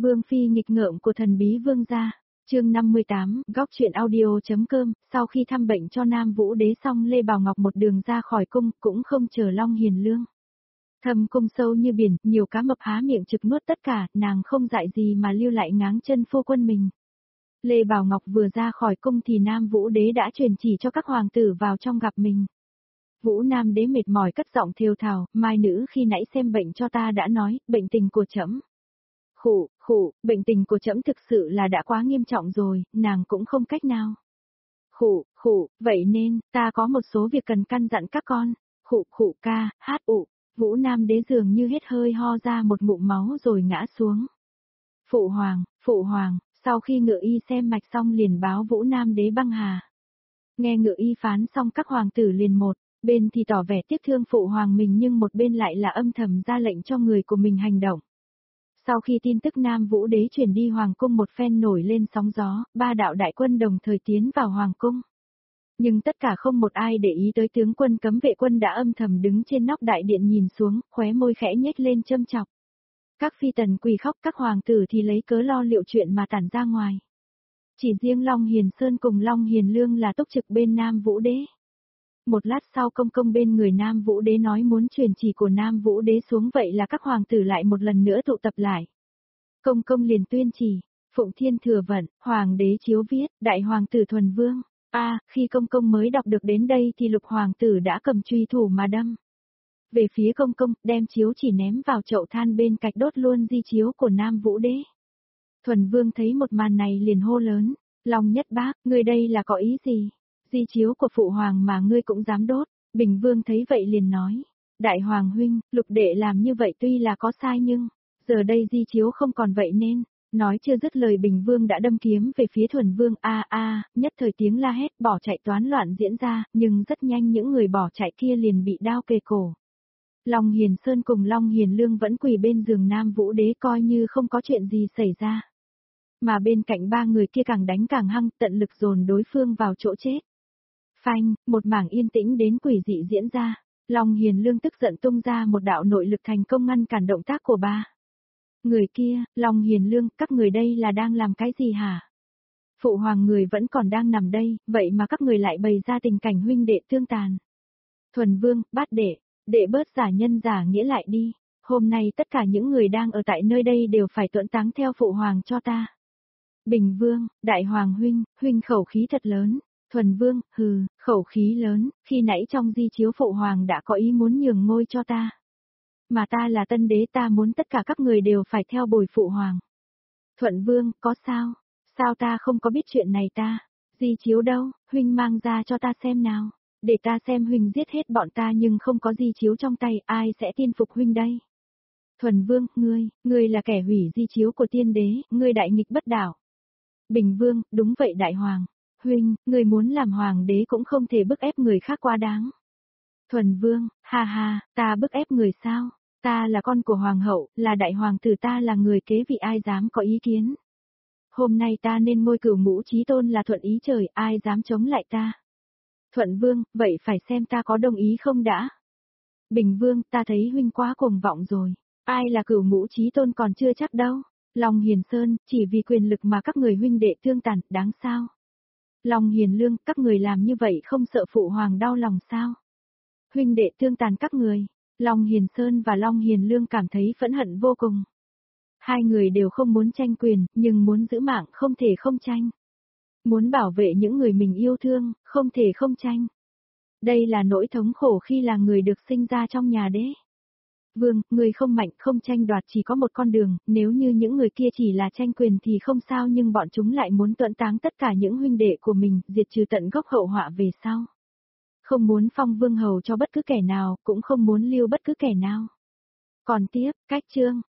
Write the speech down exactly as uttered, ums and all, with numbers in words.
Vương phi nghịch ngợm của thần bí vương gia. Chương năm mươi tám, góc truyện audio.com, sau khi thăm bệnh cho Nam Vũ Đế xong Lê Bảo Ngọc một đường ra khỏi cung, cũng không chờ Long Hiền Lương. Thâm cung sâu như biển, nhiều cá mập há miệng trực nuốt tất cả, nàng không dại gì mà lưu lại ngáng chân phu quân mình. Lê Bảo Ngọc vừa ra khỏi cung thì Nam Vũ Đế đã truyền chỉ cho các hoàng tử vào trong gặp mình. Vũ Nam Đế mệt mỏi cất giọng thều thào, mai nữ khi nãy xem bệnh cho ta đã nói, bệnh tình của trẫm. Khụ, khụ, bệnh tình của trẫm thực sự là đã quá nghiêm trọng rồi, nàng cũng không cách nào. Khụ, khụ, vậy nên, ta có một số việc cần căn dặn các con. Khụ, khụ ca, hát ụ, Vũ Nam Đế dường như hết hơi ho ra một ngụm máu rồi ngã xuống. Phụ hoàng, phụ hoàng, sau khi ngự y xem mạch xong liền báo Vũ Nam Đế băng hà. Nghe ngự y phán xong các hoàng tử liền một, bên thì tỏ vẻ tiếc thương phụ hoàng mình nhưng một bên lại là âm thầm ra lệnh cho người của mình hành động. Sau khi tin tức Nam Vũ Đế chuyển đi hoàng cung một phen nổi lên sóng gió, ba đạo đại quân đồng thời tiến vào hoàng cung. Nhưng tất cả không một ai để ý tới tướng quân cấm vệ quân đã âm thầm đứng trên nóc đại điện nhìn xuống, khóe môi khẽ nhếch lên châm chọc. Các phi tần quỳ khóc, các hoàng tử thì lấy cớ lo liệu chuyện mà tản ra ngoài. Chỉ riêng Long Hiền Sơn cùng Long Hiền Lương là túc trực bên Nam Vũ Đế. Một lát sau công công bên người Nam Vũ Đế nói muốn truyền chỉ của Nam Vũ Đế xuống vậy là các hoàng tử lại một lần nữa tụ tập lại. Công công liền tuyên chỉ, Phụng Thiên Thừa Vận, Hoàng đế chiếu viết, Đại Hoàng tử Thuần Vương. A, à, khi công công mới đọc được đến đây thì lục hoàng tử đã cầm truy thủ mà đâm. Về phía công công, đem chiếu chỉ ném vào chậu than bên cạnh đốt luôn di chiếu của Nam Vũ Đế. Thuần Vương thấy một màn này liền hô lớn, Long Nhất Bác, ngươi đây là có ý gì? Di chiếu của phụ hoàng mà ngươi cũng dám đốt. Bình Vương thấy vậy liền nói, Đại Hoàng huynh, lục đệ làm như vậy tuy là có sai nhưng, giờ đây di chiếu không còn vậy nên, nói chưa dứt lời Bình Vương đã đâm kiếm về phía Thuần Vương. A a, nhất thời tiếng la hét bỏ chạy toán loạn diễn ra, nhưng rất nhanh những người bỏ chạy kia liền bị đao kề cổ. Long Hiền Sơn cùng Long Hiền Lương vẫn quỳ bên giường Nam Vũ Đế coi như không có chuyện gì xảy ra. Mà bên cạnh ba người kia càng đánh càng hăng, tận lực dồn đối phương vào chỗ chết. Phanh, một mảng yên tĩnh đến quỷ dị diễn ra. Long Hiền Lương tức giận tung ra một đạo nội lực thành công ngăn cản động tác của ba người kia. Long Hiền Lương, các người đây là đang làm cái gì hả? Phụ hoàng người vẫn còn đang nằm đây, vậy mà các người lại bày ra tình cảnh huynh đệ tương tàn. Thuần Vương, bát đệ, đệ bớt giả nhân giả nghĩa lại đi. Hôm nay tất cả những người đang ở tại nơi đây đều phải tuẫn táng theo phụ hoàng cho ta. Bình Vương, Đại Hoàng huynh, huynh khẩu khí thật lớn. Thuần Vương, hừ, khẩu khí lớn, khi nãy trong di chiếu phụ hoàng đã có ý muốn nhường ngôi cho ta. Mà ta là tân đế, ta muốn tất cả các người đều phải theo bồi phụ hoàng. Thuận Vương, có sao? Sao ta không có biết chuyện này ta? Di chiếu đâu, huynh mang ra cho ta xem nào. Để ta xem huynh giết hết bọn ta nhưng không có di chiếu trong tay, ai sẽ tin phục huynh đây? Thuần Vương, ngươi, ngươi là kẻ hủy di chiếu của tiên đế, ngươi đại nghịch bất đạo. Bình Vương, đúng vậy Đại Hoàng. Huynh, người muốn làm hoàng đế cũng không thể bức ép người khác quá đáng. Thuần Vương, ha ha, ta bức ép người sao? Ta là con của hoàng hậu, là đại hoàng tử, ta là người kế vị, ai dám có ý kiến. Hôm nay ta nên ngôi cửu ngũ chí tôn là thuận ý trời, ai dám chống lại ta? Thuận Vương, vậy phải xem ta có đồng ý không đã? Bình Vương, ta thấy huynh quá cuồng vọng rồi. Ai là cửu ngũ chí tôn còn chưa chắc đâu. Long Hiền Sơn, chỉ vì quyền lực mà các người huynh đệ tương tàn, đáng sao? Long Hiền Lương, các người làm như vậy không sợ phụ hoàng đau lòng sao? Huynh đệ tương tàn các người. Long Hiền Sơn và Long Hiền Lương cảm thấy phẫn hận vô cùng. Hai người đều không muốn tranh quyền, nhưng muốn giữ mạng không thể không tranh. Muốn bảo vệ những người mình yêu thương, không thể không tranh. Đây là nỗi thống khổ khi là người được sinh ra trong nhà đế. Vương, người không mạnh, không tranh đoạt chỉ có một con đường, nếu như những người kia chỉ là tranh quyền thì không sao, nhưng bọn chúng lại muốn tuẫn táng tất cả những huynh đệ của mình, diệt trừ tận gốc hậu họa về sau. Không muốn phong vương hầu cho bất cứ kẻ nào, cũng không muốn lưu bất cứ kẻ nào. Còn tiếp, cách chương.